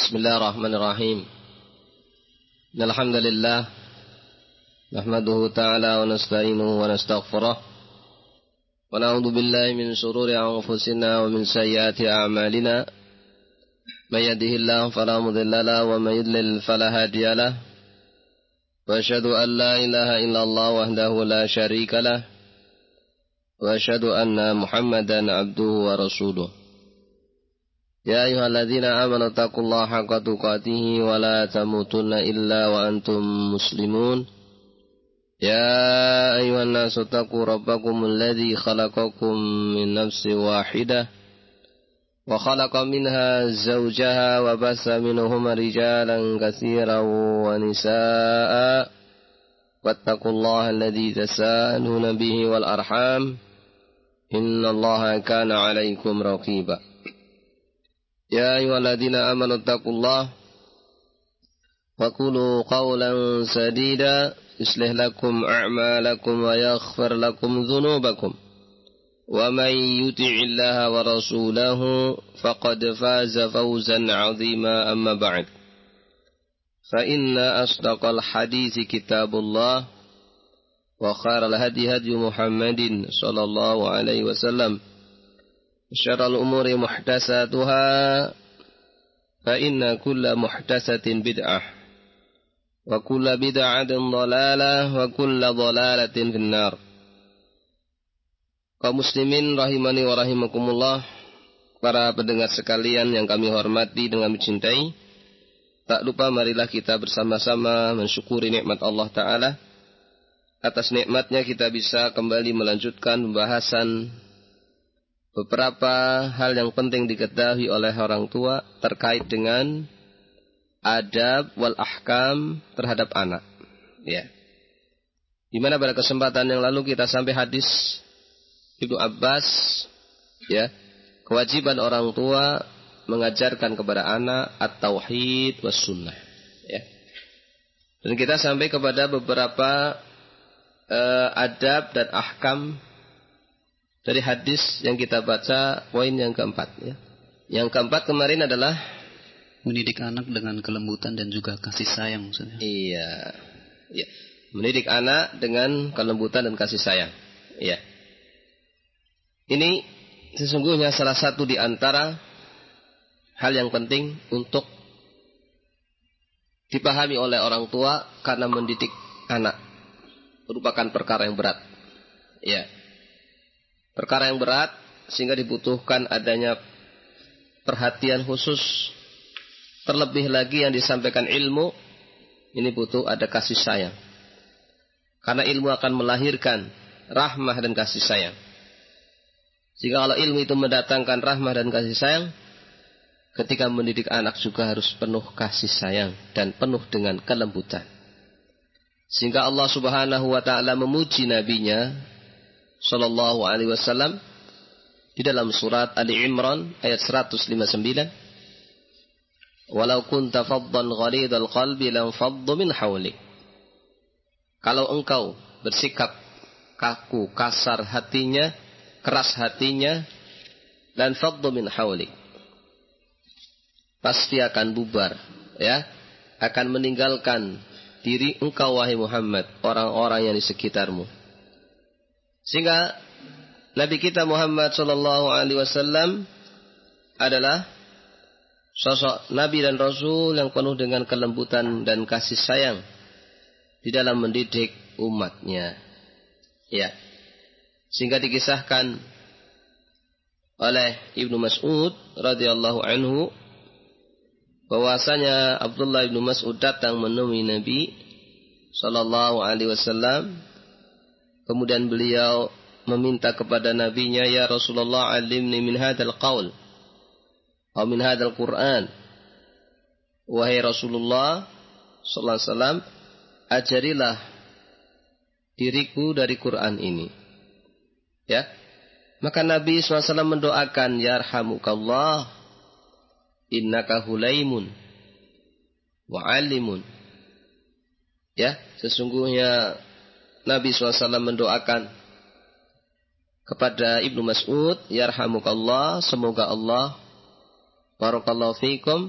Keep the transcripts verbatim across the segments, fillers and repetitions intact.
Bismillahirrahmanirrahim. Alhamdulillah nahmaduhu ta'ala wa nasta'inuhu wa nastaghfiruh wa na'udzu billahi min shururi anfusina wa min sayyiati a'malina. May yahdihillahu fala mudilla lahu wa may yudlil fala hadiya lahu. Wa asyhadu an la ilaha illallah wahdahu la syarika lahu wa asyhadu anna Muhammadan abduhu wa rasuluh. Ya ayyuhalladzina amanu taqullaha haqqa tuqatih wa la tamutunna illa wa antum muslimun. Ya ayyuhan nasu taqu rabbakumul ladzi khalaqakum min nafsin wahidah wa khalaqa minha zawjaha wa bassa minhuma rijalan katsiran wa nisaa'a wattaqullaha alladzi tasaaluna bihi wal arham innallaha kana 'alaikum raqiba. Ya ayyuhalladzina amanu taqullaha wa qulu qawlan sadida yuslih lakum a'malakum wa yaghfir lakum dhunubakum wa may yuti'illaha wa rasulahu faqad faza fawzan 'azima amma ba'd. Fa inna asdaqal hadithi kitabullah wa khairal hadi hadi Muhammadin sallallahu alaihi wasallam. Syarrul umuri muhdatsatuha fa inna kulla muhdatsatin bid'ah wa kulla bid'atin dhalalah wa kulla dhalalatin finnar. Kaum muslimin rahimani wa rahimakumullah, para pendengar sekalian yang kami hormati dan kami cintai, tak lupa marilah kita bersama-sama mensyukuri nikmat Allah Ta'ala. Atas nikmatnya kita bisa kembali melanjutkan pembahasan beberapa hal yang penting diketahui oleh orang tua terkait dengan adab wal ahkam terhadap anak. Ya. Di mana pada kesempatan yang lalu kita sampai hadis Ibnu Abbas, ya, kewajiban orang tua mengajarkan kepada anak at-tauhid was sunnah. Ya. Dan kita sampai kepada beberapa uh, adab dan ahkam dari hadis yang kita baca, poin yang keempat. Ya. Yang keempat kemarin adalah mendidik anak dengan kelembutan dan juga kasih sayang maksudnya. Iya, ya. Mendidik anak dengan kelembutan dan kasih sayang. Iya. Ini sesungguhnya salah satu di antara hal yang penting untuk dipahami oleh orang tua karena mendidik anak merupakan perkara yang berat. Ya. Perkara yang berat sehingga dibutuhkan adanya perhatian khusus. Terlebih lagi yang disampaikan ilmu, ini butuh ada kasih sayang. Karena ilmu akan melahirkan rahmah dan kasih sayang. Jika kalau ilmu itu mendatangkan rahmah dan kasih sayang, ketika mendidik anak juga harus penuh kasih sayang dan penuh dengan kelembutan. Sehingga Allah Subhanahu wa taala memuji nabinya sallallahu alaihi wasallam di dalam surat Ali Imran ayat seratus lima puluh sembilan, walau kunta faddan ghalidhal qalbi lam faddu min hawlik. Kalau engkau bersikap kaku, kasar hatinya, keras hatinya, lan faddu min hawlik, pasti akan bubar, ya, akan meninggalkan diri engkau wahai Muhammad orang-orang yang di sekitarmu. Sehingga Nabi kita Muhammad sallallahu alaihi wasallam adalah sosok Nabi dan Rasul yang penuh dengan kelembutan dan kasih sayang di dalam mendidik umatnya. Ya. Sehingga dikisahkan oleh Ibnu Mas'ud radhiyallahu anhu bahwasanya Abdullah Ibnu Mas'ud datang menemui Nabi sallallahu alaihi wasallam. Kemudian beliau meminta kepada nabinya, ya Rasulullah, alimni min hadzal qaul atau min hadzal Quran. Wahai Rasulullah sallallahu alaihi wasallam, ajarilah diriku dari Quran ini. Ya. Maka Nabi sallallahu alaihi wasallam mendoakan, yarhamukallah innaka hulaimun wa alimun. Ya, sesungguhnya Nabi sallallahu alaihi wasallam mendoakan kepada Ibnu Mas'ud, yarhamukallah, semoga Allah barakallahu fikum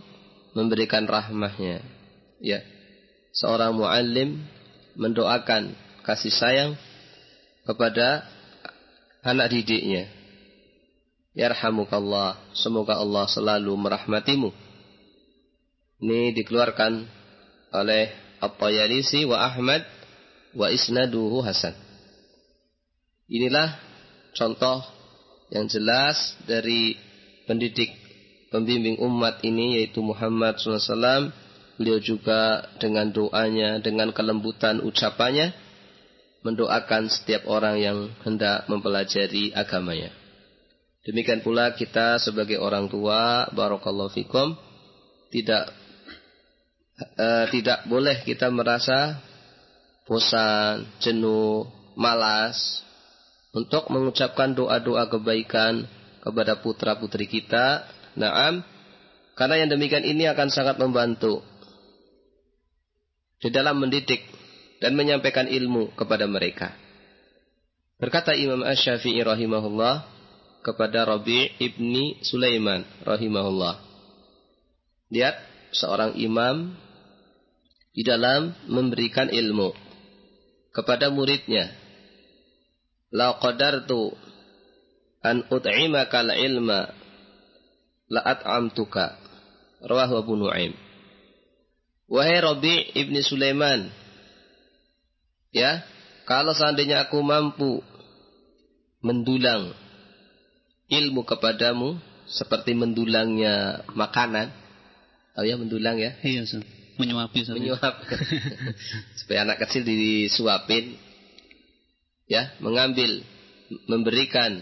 memberikan rahmahnya. Ya. Seorang muallim mendoakan kasih sayang kepada anak didiknya. Yarhamukallah, semoga Allah selalu merahmatimu. Ini dikeluarkan oleh At-Tayalisi wa Ahmad wa isnaduhu hasan. Inilah contoh yang jelas dari pendidik pembimbing umat ini, yaitu Muhammad shallallahu alaihi wasallam. Beliau juga dengan doanya, dengan kelembutan ucapannya, mendoakan setiap orang yang hendak mempelajari agamanya. Demikian pula kita sebagai orang tua, barakallahu fikum, tidak uh, tidak boleh kita merasa bosan, jenuh, malas untuk mengucapkan doa-doa kebaikan kepada putra-putri kita. Naam, karena yang demikian ini akan sangat membantu di dalam mendidik dan menyampaikan ilmu kepada mereka. Berkata Imam Asy-Syafi'i rahimahullah kepada Rabi' ibni Sulaiman rahimahullah. Lihat seorang imam di dalam memberikan ilmu kepada muridnya. La qadartu an ut'imaka al-ilma la at'amtuka. Rawahu Abu Nu'aim. Wahai Rabi' ibni Sulaiman, ya, kalau seandainya aku mampu mendulang ilmu kepadamu seperti mendulangnya makanan, tahu ya mendulang ya? Iya, Ustaz. Menyuapi, Ustaz. Menyuap. Supaya anak kecil disuapin, ya, mengambil, memberikan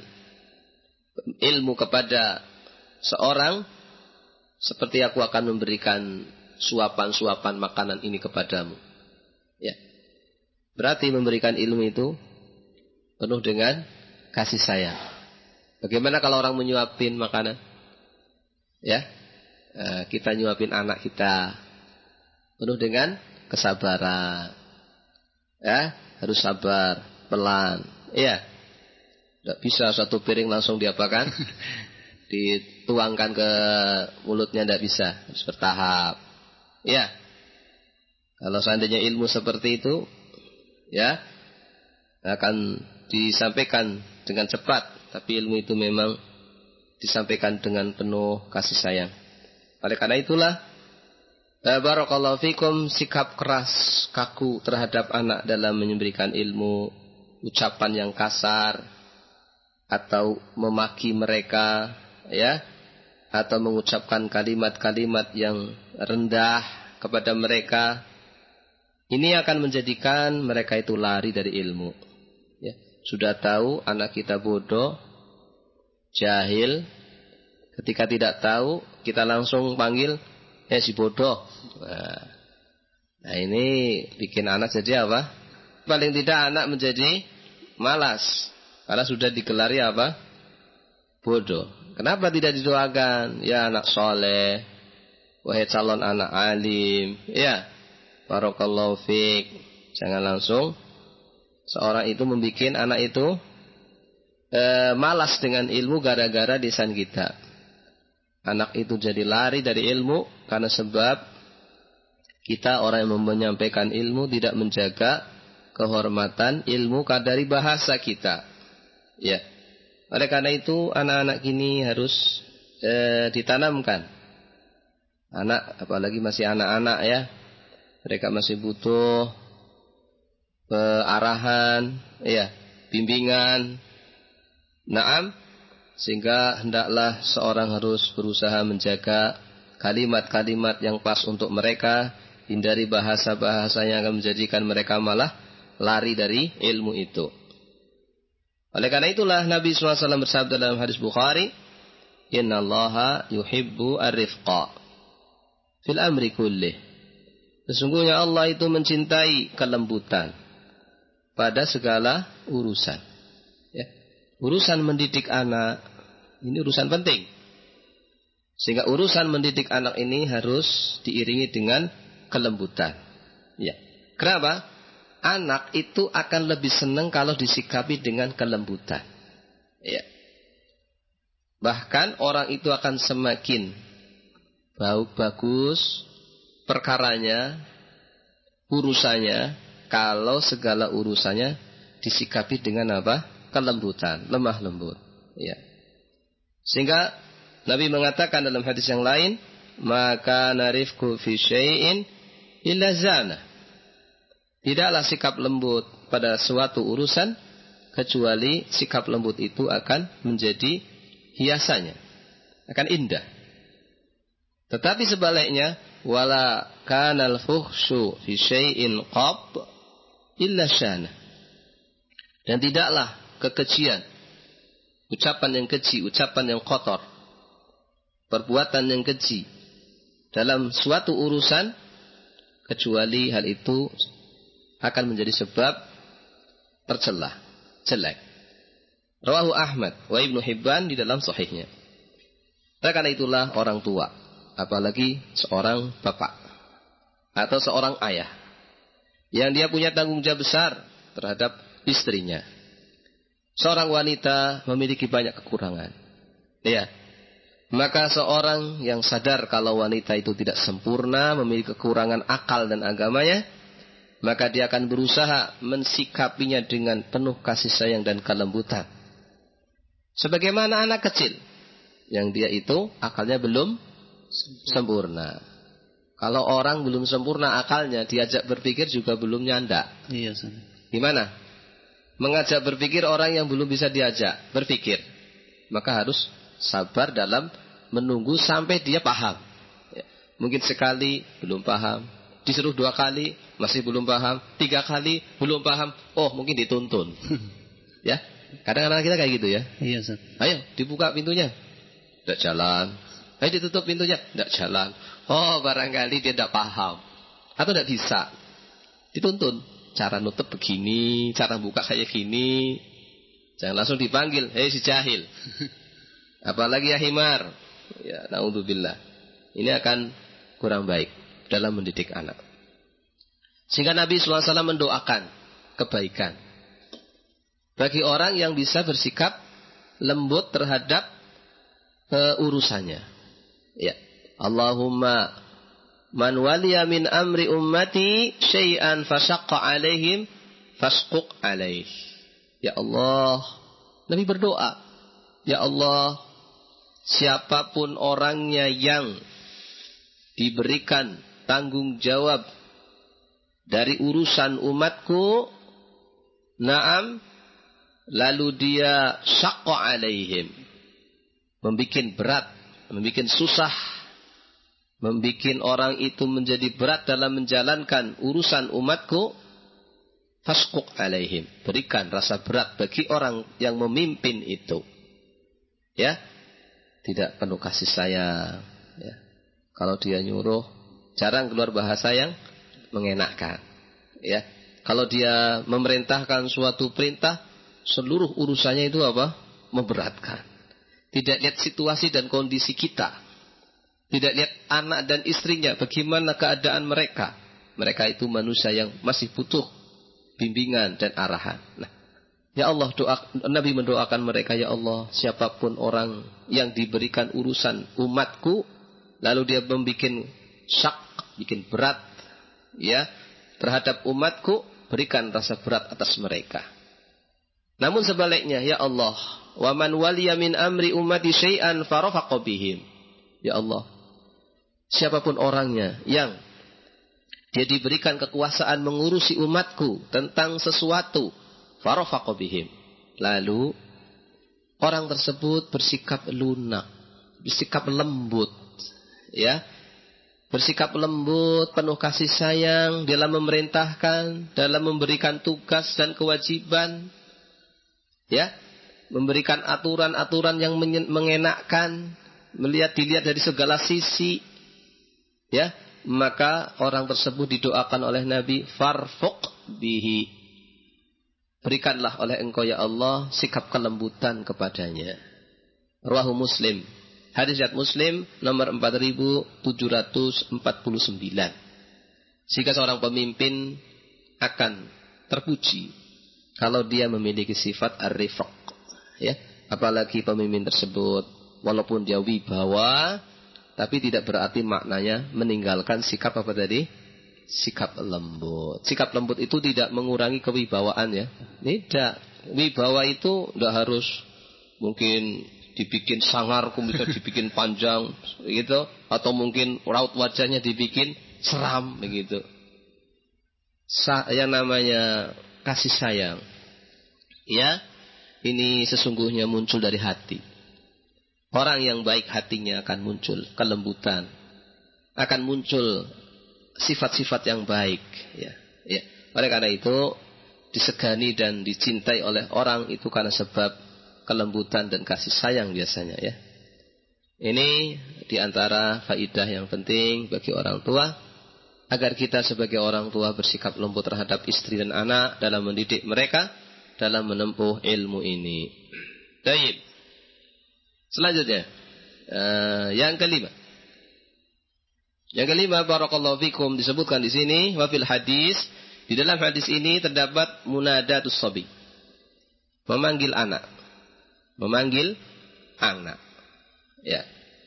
ilmu kepada seorang seperti aku akan memberikan suapan-suapan makanan ini kepadamu. Ya. Berarti memberikan ilmu itu penuh dengan kasih sayang. Bagaimana kalau orang menyuapin makanan? Ya. E, kita nyuapin anak kita penuh dengan kesabaran. Ya, harus sabar, pelan. Iya. Tidak bisa satu piring langsung diapakan? Dituangkan ke mulutnya, tidak bisa. Harus bertahap. Ya, kalau seandainya ilmu seperti itu, ya, akan disampaikan dengan cepat. Tapi ilmu itu memang disampaikan dengan penuh kasih sayang. Oleh karena itulah, barakallahu fikum, sikap keras, kaku terhadap anak dalam memberikan ilmu, ucapan yang kasar, atau memaki mereka, ya, atau mengucapkan kalimat-kalimat yang rendah kepada mereka, ini akan menjadikan mereka itu lari dari ilmu. Ya, sudah tahu anak kita bodoh, jahil, ketika tidak tahu kita langsung panggil, eh si bodoh. Nah, nah ini bikin anak jadi apa? Paling tidak anak menjadi malas karena sudah digelari apa? Bodoh. Kenapa tidak didoakan? Ya anak soleh, wahai calon anak alim, ya, barakallahu fiik. Jangan langsung seorang itu membuat anak itu e, malas dengan ilmu gara-gara lisan kita. Anak itu jadi lari dari ilmu karena sebab kita orang yang menyampaikan ilmu tidak menjaga kehormatan ilmu dari bahasa kita. Ya. Oleh karena itu anak-anak ini harus e, ditanamkan. Anak, apalagi masih anak-anak ya, mereka masih butuh e, arahan, ya, bimbingan. Naam, sehingga hendaklah seorang harus berusaha menjaga kalimat-kalimat yang pas untuk mereka, hindari bahasa-bahasa yang akan menjadikan mereka malah lari dari ilmu itu. Oleh karena itulah Nabi shallallahu alaihi wasallam bersabda dalam hadis Bukhari, Innallaha yuhibbu ar-rifqa fil amri kullih. Sesungguhnya Allah itu mencintai kelembutan pada segala urusan. Ya. Urusan mendidik anak, ini urusan penting. Sehingga urusan mendidik anak ini harus diiringi dengan kelembutan. Ya. Kenapa? Anak itu akan lebih senang kalau disikapi dengan kelembutan. Ya. Bahkan orang itu akan semakin bau bagus perkaranya, urusannya, kalau segala urusannya disikapi dengan apa? Kelembutan, lemah lembut. Ya. Sehingga Nabi mengatakan dalam hadis yang lain, maka narifku fi syai'in illa zana. Tidaklah sikap lembut pada suatu urusan kecuali sikap lembut itu akan menjadi hiasannya, akan indah. Tetapi sebaliknya, wala kanal fuhsyu fi syai'in qab illa syana. Dan tidaklah kekejian, ucapan yang keji, ucapan yang kotor, perbuatan yang keji dalam suatu urusan kecuali hal itu akan menjadi sebab tercela, jelek. Rawahu Ahmad wa Ibnu Hibban di dalam sahihnya. Karena itulah orang tua, apalagi seorang bapak atau seorang ayah yang dia punya tanggung jawab besar terhadap istrinya. Seorang wanita memiliki banyak kekurangan. Ya. Maka seorang yang sadar kalau wanita itu tidak sempurna, memiliki kekurangan akal dan agamanya, maka dia akan berusaha mensikapinya dengan penuh kasih sayang dan kelembutan. Sebagaimana anak kecil yang dia itu akalnya belum sempurna. Kalau orang belum sempurna akalnya, diajak berpikir juga belum nyanda. Iya, San. Gimana? Mengajak berpikir orang yang belum bisa diajak berpikir. Maka harus sabar dalam menunggu sampai dia paham. Ya. Mungkin sekali belum paham, disuruh dua kali masih belum paham, tiga kali belum paham, oh mungkin dituntun. Ya, kadang-kadang kita kayak gitu ya. Iya, San. Ayo dibuka pintunya, tidak jalan. Ayo ditutup pintunya, tidak jalan. Oh barangkali dia tidak paham atau tidak bisa, dituntun. Cara nutup begini, cara buka kayak gini. Jangan langsung dipanggil, hei si jahil. Apalagi ya himar. Ya, naudzubillah. Ini akan kurang baik dalam mendidik anak. Sehingga Nabi shallallahu alaihi wasallam mendoakan kebaikan bagi orang yang bisa bersikap lembut terhadap uh, urusannya. Ya, Allahumma man waliya min amri ummati syai'an fasyaqqa alaihim fasquq alaih. Ya Allah, Nabi berdoa, ya Allah, siapapun orangnya yang diberikan tanggung jawab dari urusan umatku, na'am, lalu dia syaqqa alaihim, membikin berat, membikin susah, membikin orang itu menjadi berat dalam menjalankan urusan umatku, fasquq alaihim, berikan rasa berat bagi orang yang memimpin itu. Ya, tidak penuh kasih sayang. Ya. Kalau dia nyuruh, jarang keluar bahasa yang mengenakkan. Ya, kalau dia memerintahkan suatu perintah, seluruh urusannya itu apa? Memberatkan. Tidak lihat situasi dan kondisi kita. Tidak lihat anak dan istrinya, bagaimana keadaan mereka. Mereka itu manusia yang masih butuh bimbingan dan arahan. Nah, ya Allah, doa, Nabi mendoakan mereka, ya Allah, siapapun orang yang diberikan urusan umatku, lalu dia membuat syak, bikin berat, ya, terhadap umatku, berikan rasa berat atas mereka. Namun sebaliknya, ya Allah, wa man waliya min amri ummati syai'an farafaqa bihim. Ya Allah, siapapun orangnya yang dia diberikan kekuasaan mengurusi umatku tentang sesuatu, farafaqa bihim, lalu orang tersebut bersikap lunak, bersikap lembut, ya, bersikap lembut, penuh kasih sayang dalam memerintahkan, dalam memberikan tugas dan kewajiban, ya, memberikan aturan-aturan yang mengenakkan, melihat dilihat dari segala sisi, ya, maka orang tersebut didoakan oleh Nabi, farfuq bihi, berikanlah oleh engkau ya Allah sikap kelembutan kepadanya. Rawahu Muslim, hadis riwayat Muslim nomor empat ribu tujuh ratus empat puluh sembilan. Jika seorang pemimpin akan terpuji kalau dia memiliki sifat ar-rifq, ya, apalagi pemimpin tersebut walaupun dia wibawa, Tapi tidak berarti maknanya meninggalkan sikap apa tadi? Sikap lembut. Sikap lembut itu tidak mengurangi kewibawaan ya. Tidak. Wibawa itu tidak harus mungkin dibikin sangar, kemudian dibikin panjang gitu, atau mungkin raut wajahnya dibikin seram begitu. Sa- yang namanya kasih sayang, ya, ini sesungguhnya muncul dari hati. Orang yang baik hatinya akan muncul kelembutan, akan muncul sifat-sifat yang baik. Ya, ya. Oleh karena itu disegani dan dicintai oleh orang itu karena sebab kelembutan dan kasih sayang biasanya ya. Ini diantara faidah yang penting bagi orang tua, agar kita sebagai orang tua bersikap lembut terhadap istri dan anak dalam mendidik mereka dalam menempuh ilmu ini. Baik. Selanjutnya, uh, yang kelima. Yang kelima, barakallahu fikum, disebutkan di sini wa fil hadis, di dalam hadis ini terdapat munadatus sabi. Memanggil anak. Memanggil anak. Ya.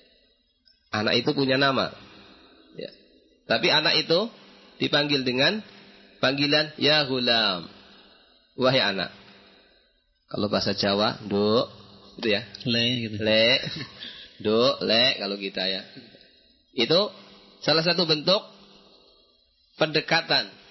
Anak itu punya nama. Ya. Tapi anak itu dipanggil dengan panggilan ya gulam. Wahai anak. Kalau bahasa Jawa, Duk, gitu ya. Le gitu. Le. Duk, le kalau kita ya. Itu salah satu bentuk pendekatan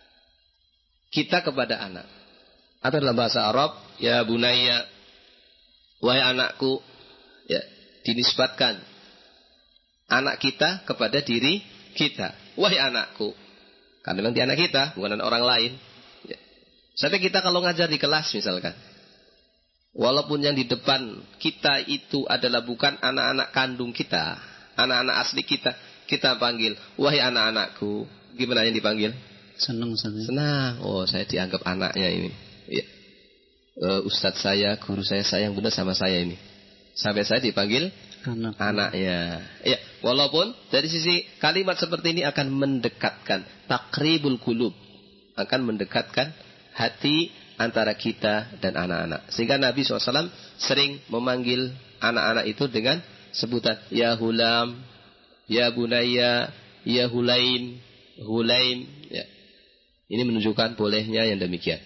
kita kepada anak. Atau dalam bahasa Arab, ya bunayya, wahai anakku, ya, dinisbatkan anak kita kepada diri kita. Wahai anakku, karena memang dia anak kita, bukan orang lain. Ya. Sampai kita kalau ngajar di kelas misalkan, walaupun yang di depan kita itu adalah bukan anak-anak kandung kita, anak-anak asli kita, kita panggil, wahai anak-anakku. Gimana yang dipanggil? Senang, senang. Senang. Oh, saya dianggap anaknya ini. Ya. Uh, Ustadz saya, guru saya sayang benar sama saya ini. Sampai saya dipanggil anak. Anaknya. Ya, walaupun dari sisi kalimat seperti ini akan mendekatkan takribul qulub, akan mendekatkan hati antara kita dan anak-anak. Sehingga Nabi shallallahu alaihi wasallam sering memanggil anak-anak itu dengan sebutan ya hulam, ya bunayya, ya hulaim, hulaim. Ya. Ini menunjukkan bolehnya yang demikian.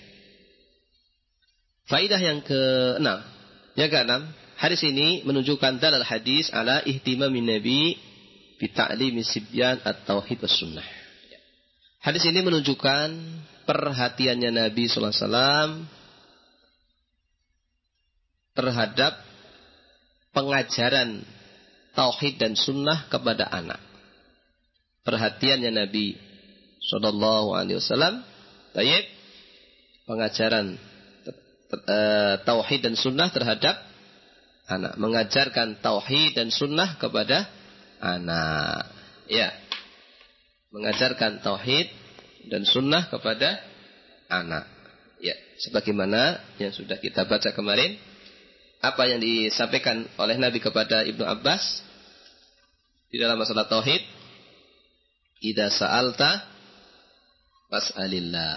Faidah yang keenam, yang keenam, hadis ini menunjukkan dalil hadis ala ihtimamin Nabi bi ta'limi sibyan at-tauhid was sunnah. Hadis ini menunjukkan perhatiannya Nabi sallallahu alaihi wasallam terhadap pengajaran tauhid dan sunnah kepada anak. Perhatiannya Nabi sallallahu alaihi wasallam, baik, pengajaran tauhid dan sunnah terhadap anak, mengajarkan tauhid dan sunnah kepada anak, ya, mengajarkan tauhid dan sunnah kepada anak, ya, sebagaimana yang sudah kita baca kemarin, apa yang disampaikan oleh Nabi kepada Ibnu Abbas di dalam masalah tauhid, idza sa'alta fas'alillah,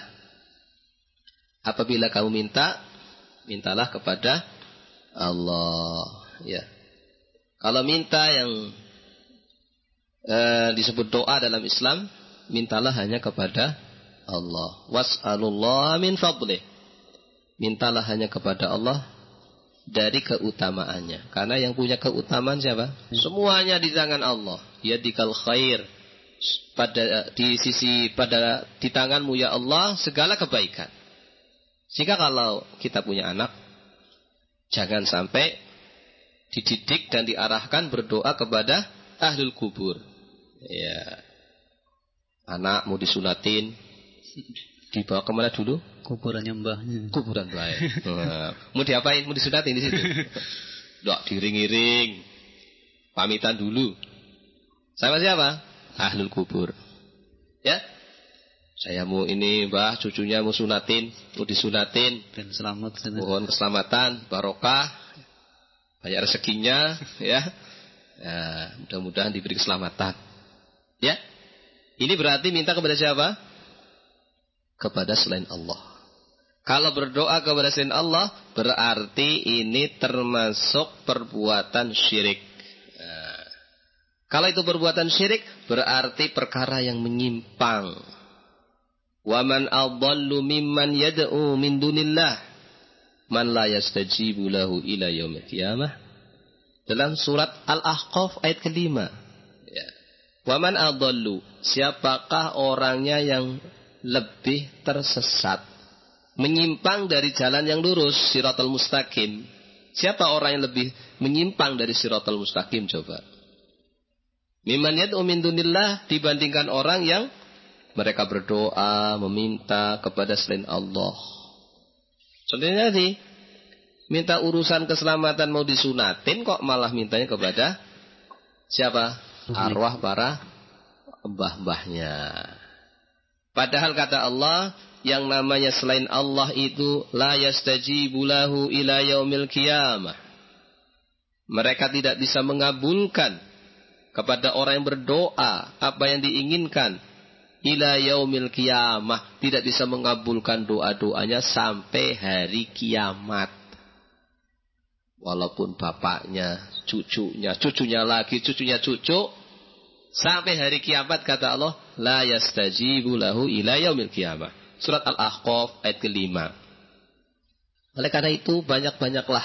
apabila kamu minta, mintalah kepada Allah. Ya. Kalau minta yang e, disebut doa dalam Islam, mintalah hanya kepada Allah. Was'alullah min fadlih. Mintalah hanya kepada Allah dari keutamaannya. Karena yang punya keutamaan siapa? Semuanya di tangan Allah. Yadikal khair. Pada di sisi pada di tanganmu ya Allah segala kebaikan. Jika kalau kita punya anak, jangan sampai dididik dan diarahkan berdoa kepada ahlul kubur. Ya. Anak mau disunatin, dibawa kemana dulu? Kuburannya mbahnya. Kuburan mbah. Nah, mau diapain? Mau disunatin di situ? Dok, diring-iring. Pamitan dulu. Sama siapa? Ahlul kubur. Ya. Saya mau ini mbah, cucunya mau sunatin, mau disunatin. Dan selamat. Mohon keselamatan, barokah, banyak rezekinya, ya. Ya, mudah-mudahan diberi keselamatan. Ya. Ini berarti minta kepada siapa? Kepada selain Allah. Kalau berdoa kepada selain Allah, berarti ini termasuk perbuatan syirik. Nah, Kalau itu perbuatan syirik, berarti perkara yang menyimpang. Wa man adallu mimman yad'u min dunillah man la yastajibu lahu ila yaumil qiyamah. Dalam surat Al-Ahqaf ayat kelima. Ya. Wa man adallu, siapakah orangnya yang lebih tersesat, menyimpang dari jalan yang lurus, siratal mustaqim. Siapa orang yang lebih menyimpang dari siratal mustaqim coba? Mimman yad'u min dunillah, dibandingkan orang yang mereka berdoa, meminta kepada selain Allah. Contohnya tadi, minta urusan keselamatan mau disunatin kok malah mintanya kepada siapa? Arwah para mbah-mbahnya. Padahal kata Allah, yang namanya selain Allah itu la yastajibu lahu ila yaumil qiyamah. Mereka tidak bisa mengabulkan kepada orang yang berdoa apa yang diinginkan ila yaumil qiyamah, tidak bisa mengabulkan doa-doanya sampai hari kiamat. Walaupun bapaknya, cucunya, cucunya lagi, cucunya cucu, sampai hari kiamat kata Allah, la yastajibu lahu ila yaumil qiyamah. Surat Al-Ahqaf ayat kelima. Oleh karena itu banyak-banyaklah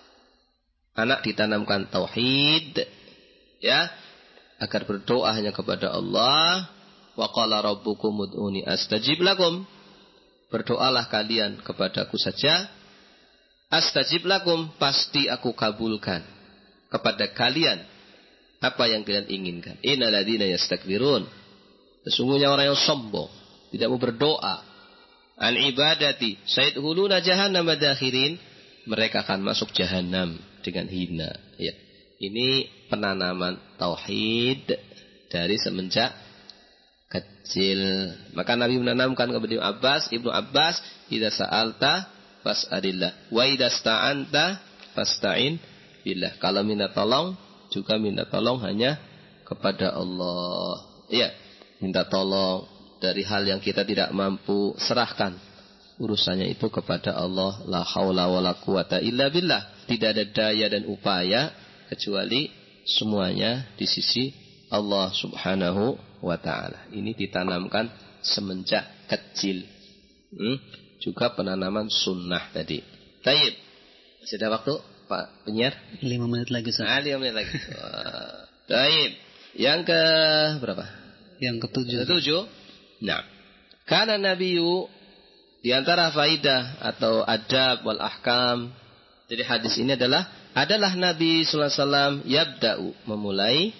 anak ditanamkan tauhid, ya, agar berdoa hanya kepada Allah. Wa qala rabbukum ud'uni astajib lakum. Berdoalah kalian kepadaku saja. Astajib lakum, pasti aku kabulkan kepada kalian apa yang kalian inginkan. Innal ladzina yastakbirun, sesungguhnya orang yang sombong, tidak mau berdoa, an ibadati sayadkhuluna jahannam madakhirin, mereka akan masuk jahanam dengan hina. Ya. Ini penanaman tauhid dari semenjak kecil. Maka Nabi menanamkan kepada Ibnu Abbas, Ibnu Abbas, idza sa'alta fas'alillah wa idza sta'anta fasta'in billah. Kalau minta tolong juga minta tolong hanya kepada Allah. Iya, minta tolong dari hal yang kita tidak mampu, serahkan urusannya itu kepada Allah. La haula wala quwata illa billah. Tidak ada daya dan upaya kecuali semuanya di sisi Allah Subhanahu wa ta'ala. Ini ditanamkan semenjak kecil. Hmm? Juga penanaman sunnah tadi. Taib. Masih ada waktu, Pak penyiar? Lima menit lagi, Ustaz. Ah, lima menit lagi. Taib. Yang ke berapa? Yang ketujuh. Ketujuh. Nah, karena Nabiyu di antara faidah atau adab wal ahkam dari hadis ini adalah adalah Nabi sallallahu alaihi wasallam yabda'u, memulai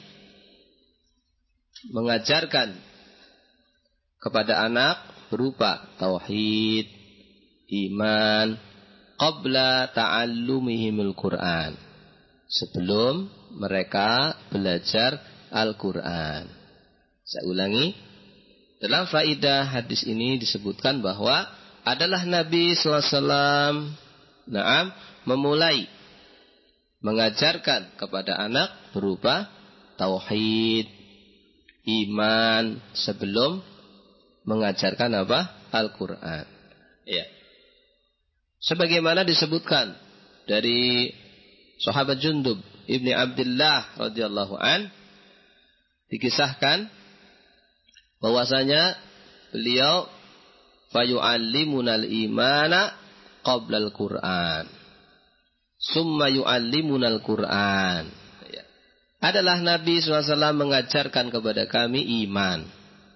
mengajarkan kepada anak berupa tauhid, iman, qabla ta'allumihimul Qur'an, sebelum mereka belajar Al-Quran. Saya ulangi, dalam faidah hadis ini disebutkan bahwa adalah Nabi sallallahu alaihi wasallam na'am memulai mengajarkan kepada anak berupa tauhid, iman, sebelum mengajarkan apa? Al-Quran. Ya. Sebagaimana disebutkan dari sahabat Jundub Ibni Abdullah radhiyallahu an, dikisahkan bahwasanya beliau fayu'allimunal imana qabla al-Quran, summa yu'allimunal Quran. Ya. Adalah Nabi sallallahu alaihi wasallam mengajarkan kepada kami iman,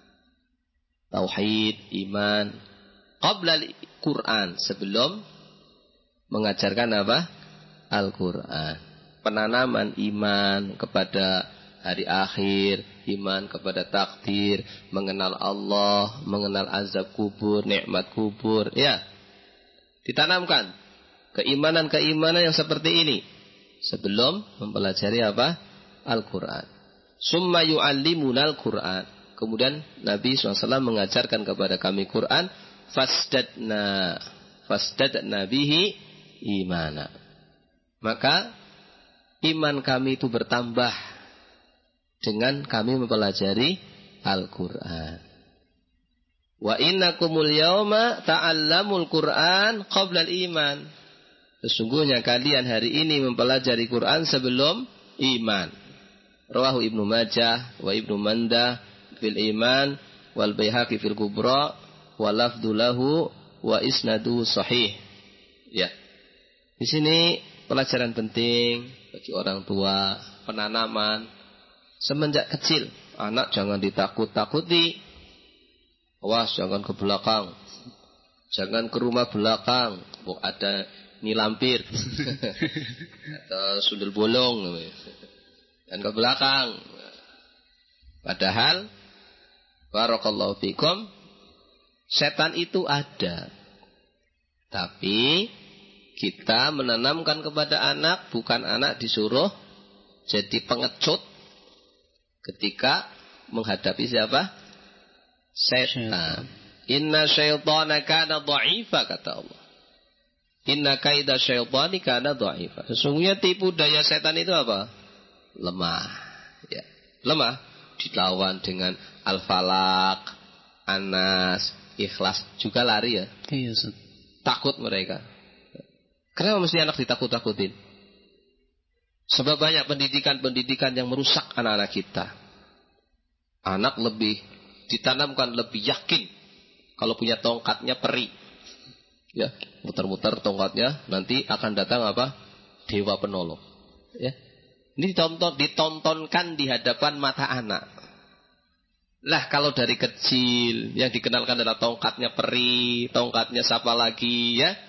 tauhid, iman, qabla al-Quran, sebelum mengajarkan apa? Al-Quran. Penanaman iman kepada hari akhir, iman kepada takdir, mengenal Allah, mengenal azab kubur, nikmat kubur, ya. Ditanamkan keimanan-keimanan yang seperti ini sebelum mempelajari apa? Al-Quran. Summa yu'allimunal Quran. Kemudian Nabi sallallahu alaihi wasallam mengajarkan kepada kami Quran, fasdadna fasdadna bihi imana. Maka iman kami itu bertambah dengan kami mempelajari Al-Quran. Wa innakumul yawma ta'allamul Quran qabla al-iman. Sesungguhnya kalian hari ini mempelajari Quran sebelum iman. Rawahu Ibnu Majah wa Ibnu Mandah fil Iman wal Baihaqi fil Kubra wa lafdhu lahu wa isnaduhu sahih. Ya. Di sini pelajaran penting bagi orang tua, penanaman semenjak kecil. Anak jangan ditakut-takuti. Awas jangan ke belakang. Jangan ke rumah belakang. Oh, ada nilampir. Atau sundul bolong. Dan ke belakang. Padahal barakallahu fikum, setan itu ada. Tapi kita menanamkan kepada anak, bukan anak disuruh jadi pengecut ketika menghadapi siapa? Setan. Inna syaitana kana dha'ifa, kata Allah. Inna kaida syaitani kana dha'ifa. Sesungguhnya tipu daya setan itu apa? Lemah, ya, lemah. Dilawan dengan Al-Falaq, Anas, Ikhlas, juga lari ya. Iya, Ustaz. Takut mereka. Kenapa mesti anak ditakut-takutin? Sebab banyak pendidikan-pendidikan yang merusak anak-anak kita. Anak lebih ditanamkan lebih yakin kalau punya tongkatnya peri. Ya, muter-muter tongkatnya, nanti akan datang apa? Dewa penolong. Ya. Ini ditonton, ditontonkan di hadapan mata anak. Lah kalau dari kecil yang dikenalkan adalah tongkatnya peri, tongkatnya siapa lagi ya,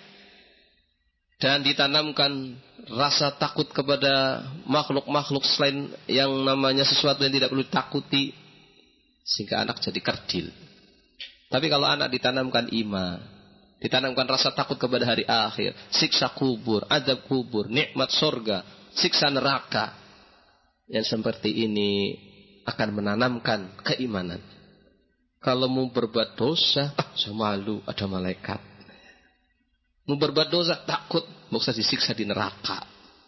dan ditanamkan rasa takut kepada makhluk-makhluk selain yang namanya sesuatu yang tidak perlu ditakuti, sehingga anak jadi kerdil. Tapi kalau anak ditanamkan iman, ditanamkan rasa takut kepada hari akhir, siksa kubur, azab kubur, nikmat surga, siksa neraka, yang seperti ini akan menanamkan keimanan. Kalau mau berbuat dosa, ah, saya malu, ada malaikat. Mau berbuat dosa, takut, mau disiksa di neraka.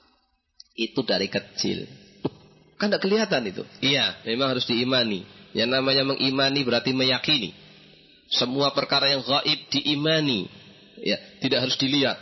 Itu dari kecil. Kan tidak kelihatan itu. Iya, memang harus diimani. Yang namanya mengimani berarti meyakini. Semua perkara yang gaib diimani. Ya, tidak harus dilihat.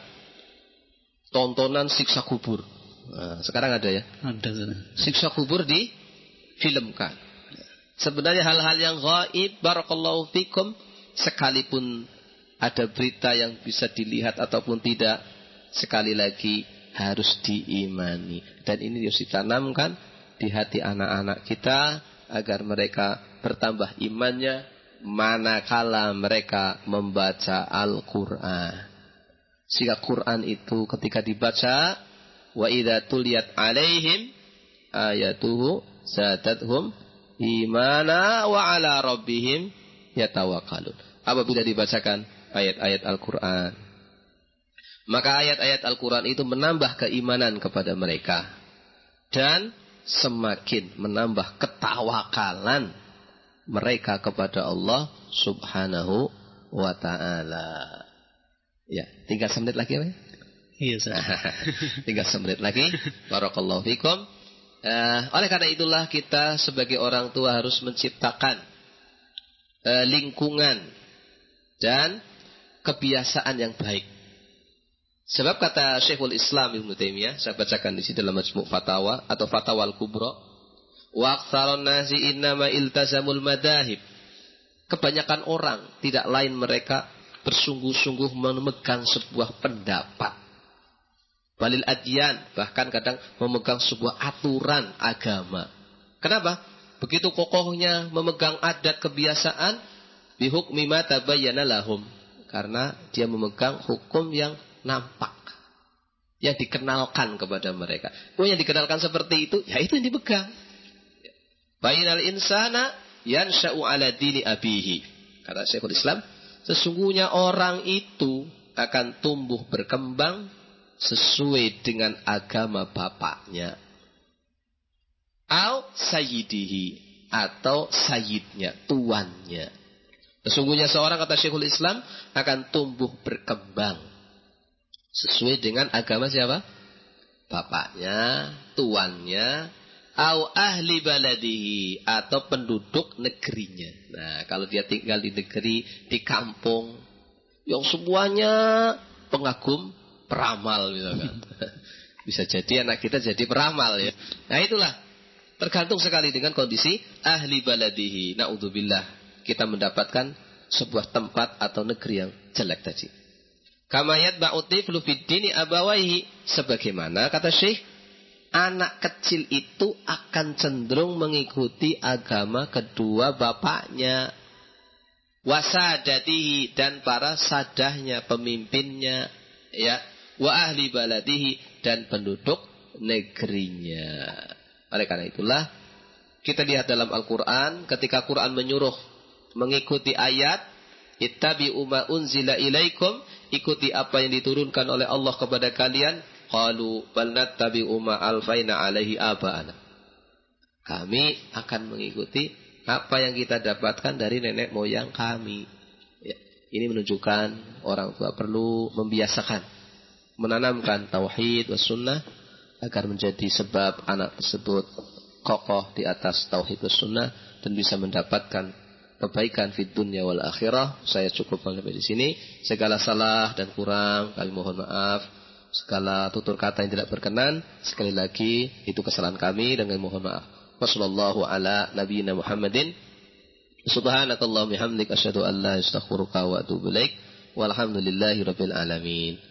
Tontonan siksa kubur. Nah, sekarang ada ya? Ada. Siksa kubur difilmkan. Sebenarnya hal-hal yang gaib, barakallahu fikum, sekalipun ada berita yang bisa dilihat ataupun tidak, sekali lagi harus diimani. Dan ini harus ditanamkan di hati anak-anak kita agar mereka bertambah imannya manakala mereka membaca Al-Quran. Sehingga Quran itu ketika dibaca, wa idza tuliyat alaihim ayatuhu zadatuhum imana wa ala rabbihim yatawakkalun. Apabila dibacakan ayat-ayat Al-Quran, maka ayat-ayat Al-Quran itu menambah keimanan kepada mereka dan semakin menambah ketawakalan mereka kepada Allah Subhanahu wa ta'ala. Ya, tinggal semenit lagi ya? Iya, Ustaz. Tinggal semenit lagi. Barakallahu fikum. Uh, oleh karena itulah kita sebagai orang tua harus menciptakan uh, lingkungan dan kebiasaan yang baik. Sebab kata Syekhul Islam Ibnu Taimiyah, saya bacakan di sini dalam Majmu' Fatawa atau Fatawa Al-Kubra, wa aktsarun nasi innama iltazamul madahib. Kebanyakan orang tidak lain mereka bersungguh-sungguh memegang sebuah pendapat. Balil adyan, bahkan kadang memegang sebuah aturan agama. Kenapa? Begitu kokohnya memegang adat kebiasaan, bihukmi ma tabayyana lahum. Karena dia memegang hukum yang nampak, yang dikenalkan kepada mereka. Oh, yang dikenalkan seperti itu, ya itu yang dipegang. Bainal insana yansha'u ala dini abihi. Kata Syekhul Islam, sesungguhnya orang itu akan tumbuh berkembang sesuai dengan agama bapaknya. Au sayyidihi, atau sayyidnya, tuannya. Sesungguhnya seorang, kata Syekhul Islam, akan tumbuh berkembang sesuai dengan agama siapa? Bapaknya, tuannya, au ahli baladihi, atau penduduk negerinya. Nah, kalau dia tinggal di negeri, di kampung, yang semuanya pengagum peramal misalkan. Bisa jadi anak kita jadi peramal ya. Nah itulah Tergantung sekali dengan kondisi ahli baladihi. Na'udzubillah. Kita mendapatkan sebuah tempat atau negeri yang jelek tadi. Kama yatba'u tiflu fid dini abawaihi. Sebagaimana kata Syekh, anak kecil itu akan cenderung mengikuti agama kedua bapaknya. Wasadatihi, dan para sadahnya, pemimpinnya, ya, wa ahli baladihi, dan penduduk negerinya. Oleh karena itulah kita lihat dalam Al-Quran, ketika Quran menyuruh mengikuti ayat ittabi'u ma unzila ilaikum, ikuti apa yang diturunkan oleh Allah kepada kalian, qalu bal nattabi'u ma alfaina alaihi aba'ana, kami akan mengikuti apa yang kita dapatkan dari nenek moyang kami. Ya, ini menunjukkan orang tua perlu membiasakan, menanamkan tauhid was sunnah agar menjadi sebab anak tersebut kokoh di atas tauhid was sunnah dan bisa mendapatkan kebaikan fid dunya wal akhirah. Saya cukupkan sampai di sini. Segala salah dan kurang kami mohon maaf. Segala tutur kata yang tidak berkenan, sekali lagi itu kesalahan kami dan kami mohon maaf. Wassallallahu ala nabiyyina Muhammadin. Subhanakallahumma hamdika asyhadu an la ilaha illa anta astaghfiruka wa atubu ilaik. Walhamdulillahi rabbil alamin.